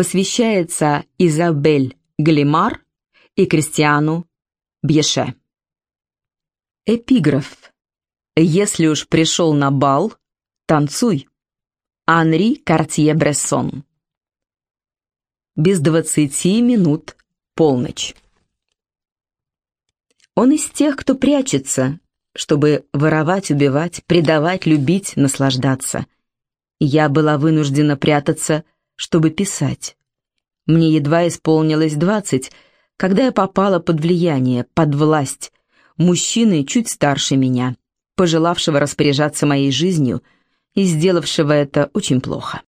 посвящается Изабель Галимар и Кристиану Бьеше. Эпиграф. «Если уж пришел на бал, танцуй». Анри Картье-Брессон. Без 20 минут полночь. Он из тех, кто прячется, чтобы воровать, убивать, предавать, любить, наслаждаться. Я была вынуждена прятаться, чтобы писать. Мне едва исполнилось 20, когда я попала под влияние, под власть мужчины чуть старше меня, пожелавшего распоряжаться моей жизнью и сделавшего это очень плохо.